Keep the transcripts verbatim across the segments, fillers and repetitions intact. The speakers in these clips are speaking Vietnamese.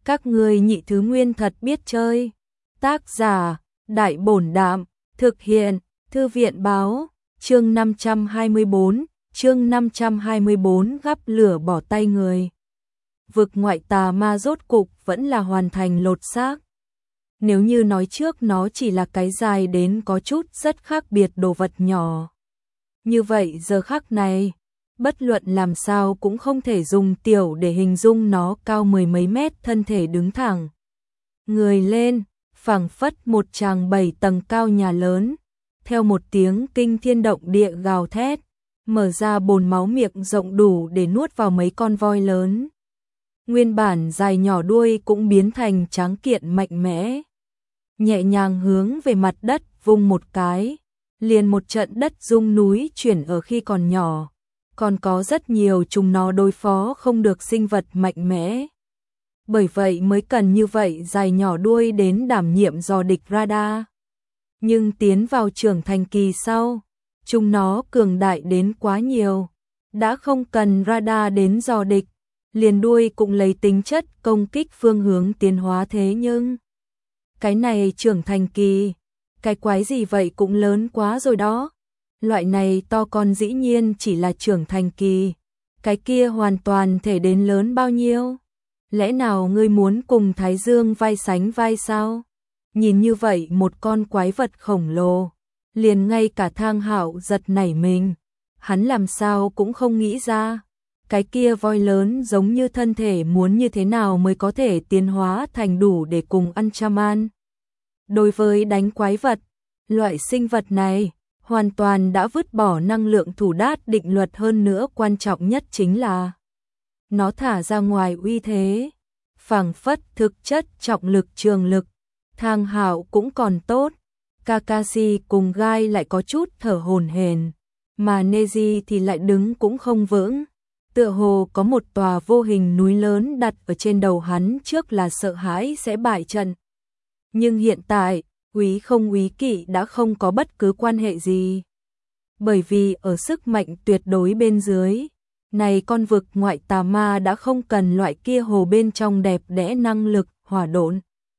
Các ngươi nhị thứ nguyên thật biết chơi. Tác giả, Đại Bổn Đạm, thực hiện, Thư viện Báo, chương năm trăm hai mươi bốn, chương năm trăm hai mươi bốn gắp lửa bỏ tay người. Vực ngoại tà ma rốt cục vẫn là hoàn thành lột xác. Nếu như nói trước nó chỉ là cái dài đến có chút rất khác biệt đồ vật nhỏ. Như vậy giờ khắc này, bất luận làm sao cũng không thể dùng tiểu để hình dung nó cao mười mấy mét thân thể đứng thẳng. Người lên, phảng phất một tràng bảy tầng cao nhà lớn, theo một tiếng kinh thiên động địa gào thét, mở ra bồn máu miệng rộng đủ để nuốt vào mấy con voi lớn. Nguyên bản dài nhỏ đuôi cũng biến thành tráng kiện mạnh mẽ. Nhẹ nhàng hướng về mặt đất vung một cái, liền một trận đất rung núi chuyển ở khi còn nhỏ. Còn có rất nhiều chúng nó đối phó không được sinh vật mạnh mẽ. Bởi vậy mới cần như vậy dài nhỏ đuôi đến đảm nhiệm dò địch radar. Nhưng tiến vào trưởng thành kỳ sau, chúng nó cường đại đến quá nhiều. Đã không cần radar đến dò địch, liền đuôi cũng lấy tính chất công kích phương hướng tiến hóa thế nhưng... Cái này trưởng thành kỳ, cái quái gì vậy cũng lớn quá rồi đó. Loại này to con dĩ nhiên chỉ là trưởng thành kỳ, cái kia hoàn toàn thể đến lớn bao nhiêu. Lẽ nào ngươi muốn cùng Thái Dương vai sánh vai sao? Nhìn như vậy một con quái vật khổng lồ, liền ngay cả Thang Hạo giật nảy mình. Hắn làm sao cũng không nghĩ ra, cái kia voi lớn giống như thân thể muốn như thế nào mới có thể tiến hóa thành đủ để cùng ăn Chaman. Đối với đánh quái vật, loại sinh vật này hoàn toàn đã vứt bỏ năng lượng thủ đát định luật, hơn nữa quan trọng nhất chính là nó thả ra ngoài uy thế, phảng phất thực chất trọng lực trường lực. Thang Hạo cũng còn tốt, Kakashi cùng Gai lại có chút thở hổn hển, mà Neji thì lại đứng cũng không vững, tựa hồ có một tòa vô hình núi lớn đặt ở trên đầu hắn, trước là sợ hãi sẽ bại trận. Nhưng hiện tại, úy không úy kỵ đã không có bất cứ quan hệ gì. Bởi vì ở sức mạnh tuyệt đối bên dưới, này con vực ngoại tà ma đã không cần loại kia hồ bên trong đẹp đẽ năng lực hỏa độn.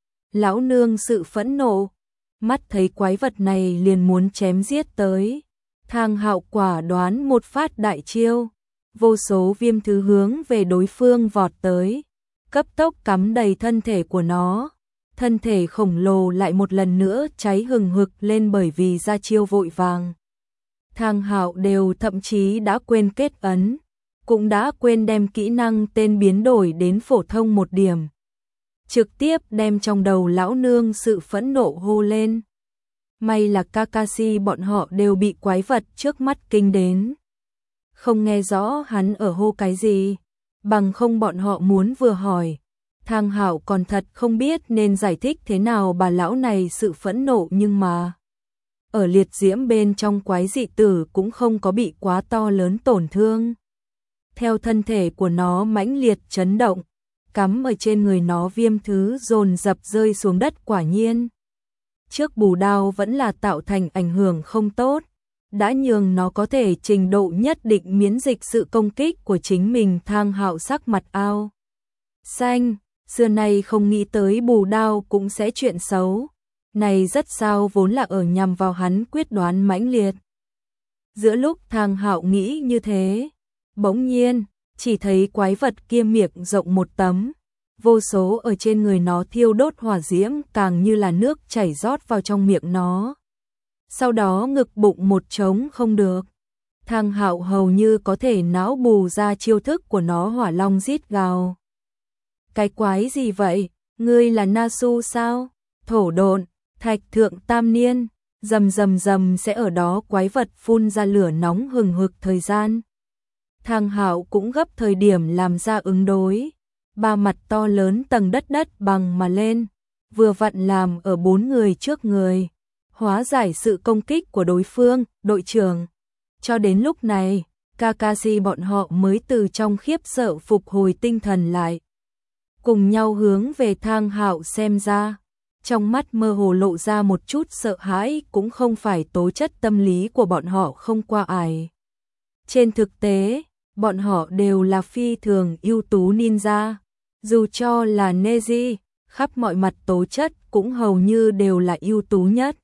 Lão nương sự phẫn nộ, mắt thấy quái vật này liền muốn chém giết tới. Thang Hạo quả đoán một phát đại chiêu, vô số viêm thứ hướng về đối phương vọt tới, cấp tốc cắm đầy thân thể của nó. Thân thể khổng lồ lại một lần nữa cháy hừng hực lên bởi vì ra chiêu vội vàng. Thang Hạo đều thậm chí đã quên kết ấn, cũng đã quên đem kỹ năng tên biến đổi đến phổ thông một điểm. Trực tiếp đem trong đầu lão nương sự phẫn nộ hô lên. May là Kakashi bọn họ đều bị quái vật trước mắt kinh đến. Không nghe rõ hắn ở hô cái gì, bằng không bọn họ muốn vừa hỏi. Thang Hạo còn thật không biết nên giải thích thế nào bà lão này sự phẫn nộ, nhưng mà ở liệt diễm bên trong quái dị tử cũng không có bị quá to lớn tổn thương. Theo thân thể của nó mãnh liệt chấn động, cắm ở trên người nó viêm thứ dồn dập rơi xuống đất, quả nhiên. Trước bù đao vẫn là tạo thành ảnh hưởng không tốt, đã nhường nó có thể trình độ nhất định miễn dịch sự công kích của chính mình. Thang Hạo sắc mặt ao xanh. Xưa nay không nghĩ tới bù đao cũng sẽ chuyện xấu. Này rất sao vốn là ở nhằm vào hắn quyết đoán mãnh liệt. Giữa lúc Thang Hạo nghĩ như thế, bỗng nhiên, chỉ thấy quái vật kia miệng rộng một tấm. Vô số ở trên người nó thiêu đốt hỏa diễm càng như là nước chảy rót vào trong miệng nó. Sau đó ngực bụng một trống không được. Thang Hạo hầu như có thể não bù ra chiêu thức của nó, hỏa long rít gào. Cái quái gì vậy? Ngươi là Nasu sao? Thổ độn, thạch thượng tam niên, rầm rầm rầm sẽ ở đó quái vật phun ra lửa nóng hừng hực thời gian. Thang Hạo cũng gấp thời điểm làm ra ứng đối. Ba mặt to lớn tầng đất đất bằng mà lên, vừa vặn làm ở bốn người trước người, hóa giải sự công kích của đối phương. Đội trưởng, cho đến lúc này, Kakashi bọn họ mới từ trong khiếp sợ phục hồi tinh thần lại. Cùng nhau hướng về Thang Hạo xem ra, trong mắt mơ hồ lộ ra một chút sợ hãi, cũng không phải tố chất tâm lý của bọn họ không qua ải. Trên thực tế, bọn họ đều là phi thường ưu tú ninja, Dù cho là Neji, khắp mọi mặt tố chất cũng hầu như đều là ưu tú nhất.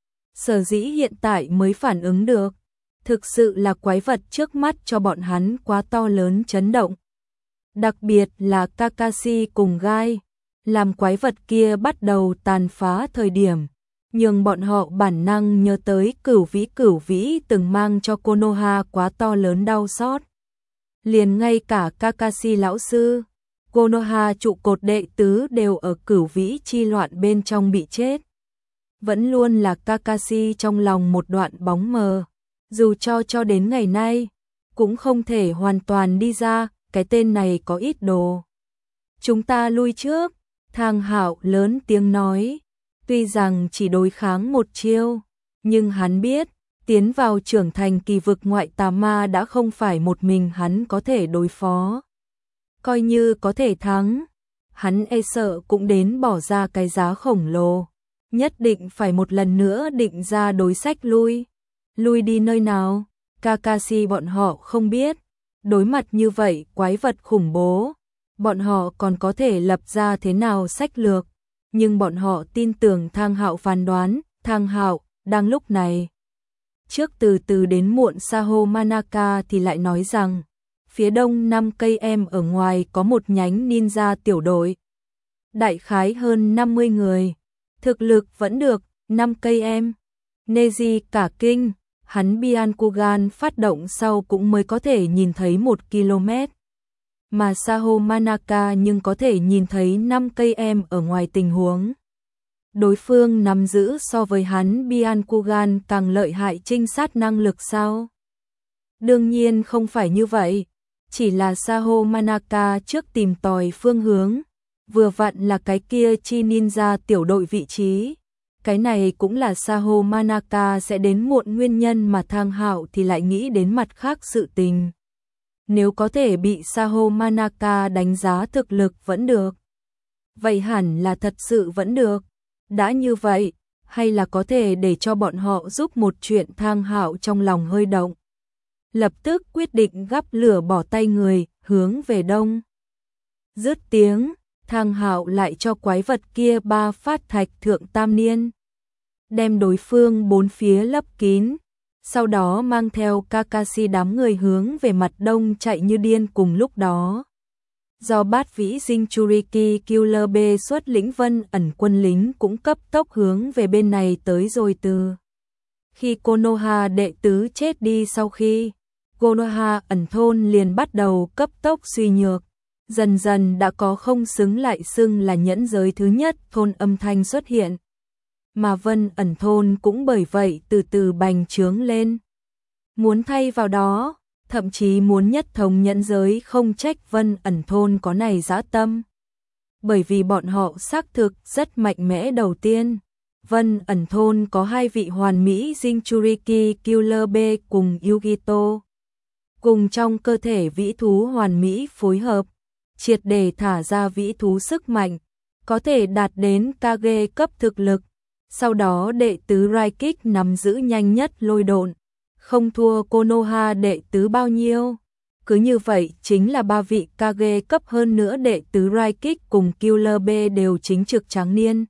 Sở dĩ hiện tại mới phản ứng được, thực sự là quái vật trước mắt cho bọn hắn quá to lớn chấn động. Đặc biệt là Kakashi cùng Gai, làm quái vật kia bắt đầu tàn phá thời điểm, nhưng bọn họ bản năng nhớ tới cửu vĩ cửu vĩ từng mang cho Konoha quá to lớn đau xót. Liền ngay cả Kakashi lão sư, Konoha trụ cột đệ tứ đều ở cửu vĩ chi loạn bên trong bị chết. Vẫn luôn là Kakashi trong lòng một đoạn bóng mờ, dù cho cho đến ngày nay, cũng không thể hoàn toàn đi ra, cái tên này có ít đồ. Chúng ta lui trước, Thang Hạo lớn tiếng nói, tuy rằng chỉ đối kháng một chiêu, nhưng hắn biết, tiến vào trưởng thành kỳ vực ngoại tà ma đã không phải một mình hắn có thể đối phó. Coi như có thể thắng, hắn e sợ cũng đến bỏ ra cái giá khổng lồ, nhất định phải một lần nữa định ra đối sách lui. Lui đi nơi nào, Kakashi bọn họ không biết, đối mặt như vậy quái vật khủng bố, bọn họ còn có thể lập ra thế nào sách lược, nhưng bọn họ tin tưởng Thang Hạo phán đoán, Thang Hạo, đang lúc này. Trước từ từ đến muộn Saho Manaka thì lại nói rằng, phía đông năm cây em ở ngoài có một nhánh ninja tiểu đội. Đại khái hơn năm mươi người, thực lực vẫn được, năm cây em. Neji cả kinh, hắn Byakugan phát động sau cũng mới có thể nhìn thấy một ki lô mét. Mà Saho Manaka nhưng có thể nhìn thấy năm cây em ở ngoài tình huống. Đối phương nắm giữ so với hắn Byakugan càng lợi hại trinh sát năng lực sao? Đương nhiên không phải như vậy, chỉ là Saho Manaka trước tìm tòi phương hướng, vừa vặn là cái kia chi ninja tiểu đội vị trí. Cái này cũng là Saho Manaka sẽ đến muộn nguyên nhân mà Thang Hạo thì lại nghĩ đến mặt khác sự tình. Nếu có thể bị Saho Manaka đánh giá thực lực vẫn được, vậy hẳn là thật sự vẫn được. Đã như vậy, hay là có thể để cho bọn họ giúp một chuyện. Thang Hạo trong lòng hơi động, lập tức quyết định gắp lửa bỏ tay người, hướng về đông. Dứt tiếng, Thang Hạo lại cho quái vật kia ba phát thạch thượng tam niên, đem đối phương bốn phía lấp kín, sau đó mang theo Kakashi đám người hướng về mặt đông chạy như điên. Cùng lúc đó, do bát vĩ Jinchuriki Killer B xuất lĩnh Vân ẩn quân lính cũng cấp tốc hướng về bên này tới rồi. Từ khi Konoha đệ tứ chết đi, sau khi Konoha ẩn thôn liền bắt đầu cấp tốc suy nhược, dần dần đã có không xứng lại xưng là nhẫn giới thứ nhất thôn âm thanh xuất hiện. Mà Vân ẩn thôn cũng bởi vậy từ từ bành trướng lên. Muốn thay vào đó, thậm chí muốn nhất thống nhẫn giới, không trách Vân ẩn thôn có này dã tâm. Bởi vì bọn họ xác thực rất mạnh mẽ. Đầu tiên, Vân ẩn thôn có hai vị hoàn mỹ Jinchuriki Killer B cùng Yugito, cùng trong cơ thể vĩ thú hoàn mỹ phối hợp, triệt để thả ra vĩ thú sức mạnh, có thể đạt đến Kage cấp thực lực. Sau đó đệ tứ Raikik nắm giữ nhanh nhất lôi độn, không thua Konoha đệ tứ bao nhiêu. Cứ như vậy chính là ba vị Kage cấp, hơn nữa đệ tứ Raikik cùng Killer B đều chính trực tráng niên.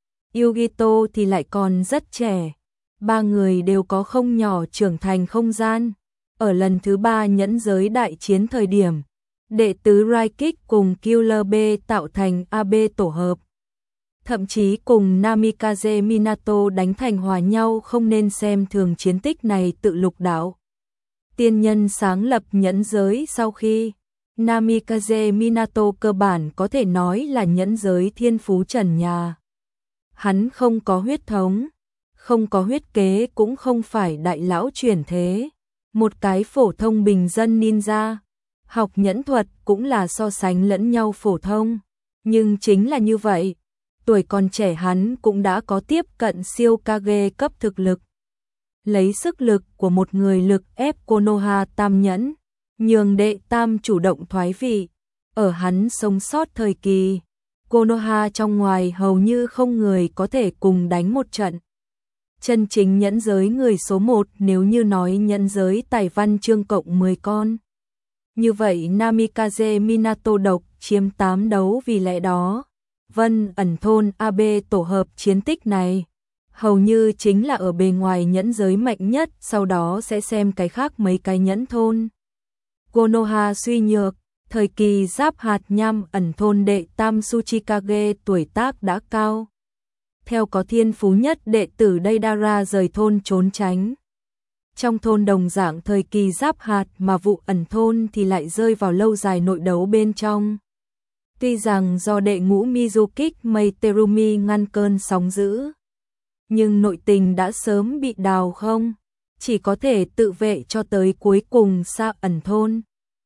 Yugito thì lại còn rất trẻ, ba người đều có không nhỏ trưởng thành không gian. Ở lần thứ ba nhẫn giới đại chiến thời điểm, đệ tứ Raikik cùng Killer B tạo thành a bê tổ hợp, thậm chí cùng Namikaze Minato đánh thành hòa nhau. Không nên xem thường chiến tích này. Tự lục đạo tiên nhân sáng lập nhẫn giới sau khi, Namikaze Minato cơ bản có thể nói là nhẫn giới thiên phú trần nhà. Hắn không có huyết thống, không có huyết kế, cũng không phải đại lão chuyển thế, một cái phổ thông bình dân ninja. Học nhẫn thuật cũng là so sánh lẫn nhau phổ thông, nhưng chính là như vậy, tuổi còn trẻ hắn cũng đã có tiếp cận siêu Kage cấp thực lực. Lấy sức lực của một người lực ép Konoha tam nhẫn, nhường đệ tam chủ động thoái vị. Ở hắn sống sót thời kỳ, Konoha trong ngoài hầu như không người có thể cùng đánh một trận. Chân chính nhẫn giới người số một, nếu như nói nhẫn giới tài văn chương cộng mười con. Như vậy Namikaze Minato độc chiếm tám đấu, vì lẽ đó, Vân ẩn thôn a bê tổ hợp chiến tích này hầu như chính là ở bề ngoài nhẫn giới mạnh nhất, sau đó sẽ xem cái khác mấy cái nhẫn thôn. Konoha suy nhược, thời kỳ giáp hạt nham ẩn thôn đệ tam Tsuchikage tuổi tác đã cao. Theo có thiên phú nhất đệ tử Deidara rời thôn trốn tránh. Trong thôn đồng dạng thời kỳ giáp hạt mà vụ ẩn thôn thì lại rơi vào lâu dài nội đấu bên trong. Tuy rằng do đệ ngũ Mizukik Meiterumi ngăn cơn sóng dữ, nhưng nội tình đã sớm bị đào không, chỉ có thể tự vệ cho tới cuối cùng xa ẩn thôn.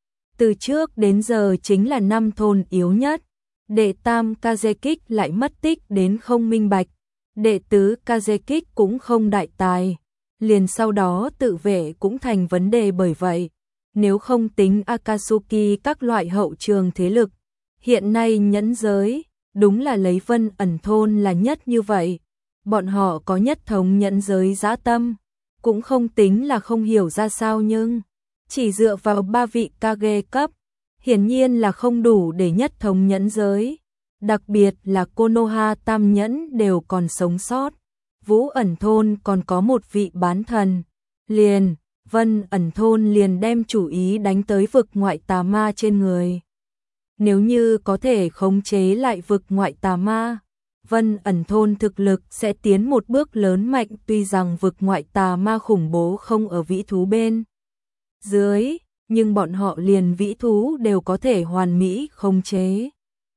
Từ trước đến giờ chính là năm thôn yếu nhất, đệ tam Kazekik lại mất tích đến không minh bạch, đệ tứ Kazekik cũng không đại tài, liền sau đó tự vệ cũng thành vấn đề. Bởi vậy, nếu không tính Akatsuki các loại hậu trường thế lực, hiện nay nhẫn giới, đúng là lấy Vân ẩn thôn là nhất như vậy. Bọn họ có nhất thống nhẫn giới dã tâm, cũng không tính là không hiểu ra sao, nhưng chỉ dựa vào ba vị Kage cấp, hiển nhiên là không đủ để nhất thống nhẫn giới. Đặc biệt là Konoha tam nhẫn đều còn sống sót. Vũ ẩn thôn còn có một vị bán thần. Liền, Vân ẩn thôn liền đem chủ ý đánh tới vực ngoại tà ma trên người. Nếu như có thể khống chế lại vực ngoại tà ma, Vân ẩn thôn thực lực sẽ tiến một bước lớn mạnh. Tuy rằng vực ngoại tà ma khủng bố không ở vĩ thú bên dưới, nhưng bọn họ liền vĩ thú đều có thể hoàn mỹ khống chế.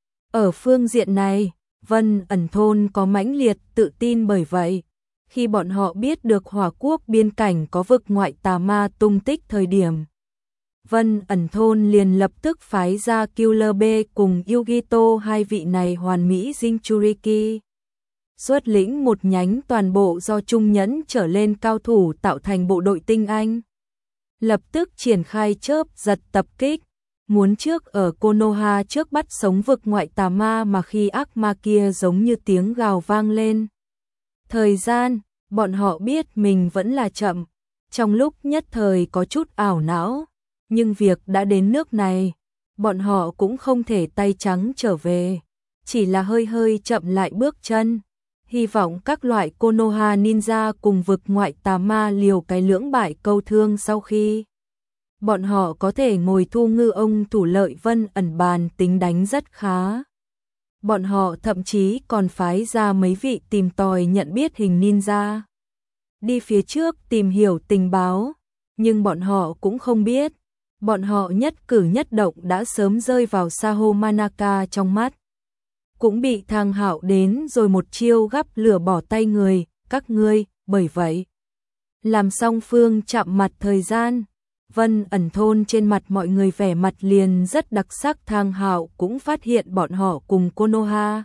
Ở phương diện này, Vân ẩn thôn có mãnh liệt tự tin. Bởi vậy, khi bọn họ biết được Hỏa quốc biên cảnh có vực ngoại tà ma tung tích thời điểm, Vân ẩn thôn liền lập tức phái ra Killer B cùng Yugito, hai vị này hoàn mỹ Jinchuriki, xuất lĩnh một nhánh toàn bộ do trung nhẫn trở lên cao thủ tạo thành bộ đội tinh anh. Lập tức triển khai chớp giật tập kích, muốn trước ở Konoha trước bắt sống vực ngoại tà ma. Mà khi ác ma kia giống như tiếng gào vang lên, thời gian, bọn họ biết mình vẫn là chậm, trong lúc nhất thời có chút ảo não. Nhưng việc đã đến nước này, bọn họ cũng không thể tay trắng trở về, chỉ là hơi hơi chậm lại bước chân. Hy vọng các loại Konoha ninja cùng vực ngoại tà ma liều cái lưỡng bại câu thương, sau khi bọn họ có thể ngồi thu ngư ông thủ lợi. Vân ẩn bàn tính đánh rất khá. Bọn họ thậm chí còn phái ra mấy vị tìm tòi nhận biết hình ninja đi phía trước tìm hiểu tình báo, nhưng bọn họ cũng không biết, bọn họ nhất cử nhất động đã sớm rơi vào Saho Manaka trong mắt. Cũng bị Thang Hạo đến rồi một chiêu gắp lửa bỏ tay người, các ngươi. Bởi vậy, làm song phương chạm mặt thời gian, Vân ẩn thôn trên mặt mọi người vẻ mặt liền rất đặc sắc. Thang Hạo cũng phát hiện bọn họ cùng Konoha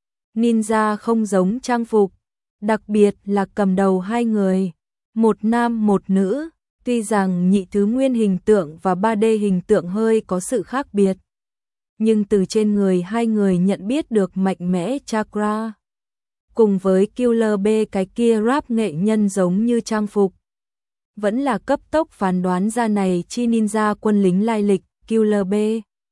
ninja không giống trang phục, đặc biệt là cầm đầu hai người, một nam một nữ. Tuy rằng nhị thứ nguyên hình tượng và ba D hình tượng hơi có sự khác biệt, nhưng từ trên người hai người nhận biết được mạnh mẽ chakra. Cùng với Killer B cái kia rap nghệ nhân giống như trang phục, vẫn là cấp tốc phán đoán ra này chi ninja quân lính lai lịch. Killer B,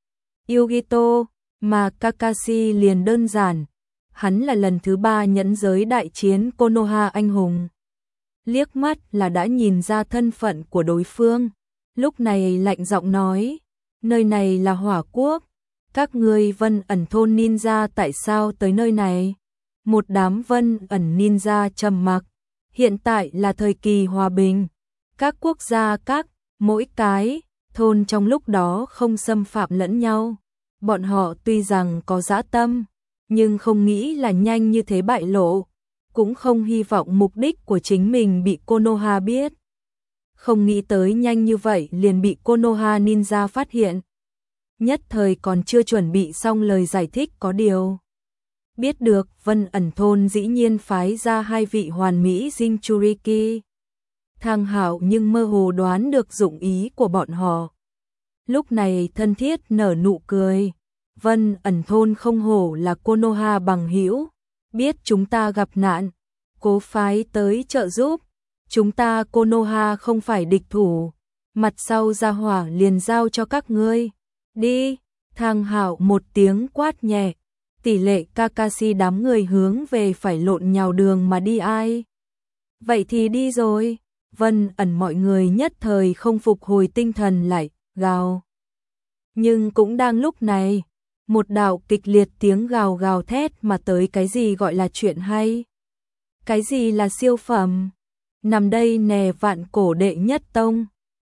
Yugito, mà Kakashi liền đơn giản, hắn là lần thứ ba nhẫn giới đại chiến Konoha anh hùng. Liếc mắt là đã nhìn ra thân phận của đối phương, lúc này lạnh giọng nói, nơi này là Hỏa quốc, các ngươi Vân ẩn thôn ninja tại sao tới nơi này? Một đám Vân ẩn ninja trầm mặc, hiện tại là thời kỳ hòa bình, các quốc gia các, mỗi cái, thôn trong lúc đó không xâm phạm lẫn nhau, bọn họ tuy rằng có dã tâm, nhưng không nghĩ là nhanh như thế bại lộ. Cũng không hy vọng mục đích của chính mình bị Konoha biết. Không nghĩ tới nhanh như vậy liền bị Konoha ninja phát hiện. Nhất thời còn chưa chuẩn bị xong lời giải thích, có điều biết được Vân ẩn thôn dĩ nhiên phái ra hai vị hoàn mỹ Jinchuriki. Thang Hạo nhưng mơ hồ đoán được dụng ý của bọn họ. Lúc này thân thiết nở nụ cười. Vân ẩn thôn không hổ là Konoha bằng hữu, biết chúng ta gặp nạn, cố phái tới trợ giúp. Chúng ta Konoha không phải địch thủ, mặt sau ra hỏa liền giao cho các ngươi. Đi, Thang Hạo một tiếng quát nhẹ, tỷ lệ Kakashi đám người hướng về phải lộn nhào đường mà đi ai. Vậy thì đi rồi. Vân Ẩn mọi người nhất thời không phục hồi tinh thần lại, gào. Nhưng cũng đang lúc này, một đạo kịch liệt tiếng gào gào thét mà tới cái gì gọi là chuyện hay. Cái gì là siêu phẩm? Nằm đây nè vạn cổ đệ nhất tông,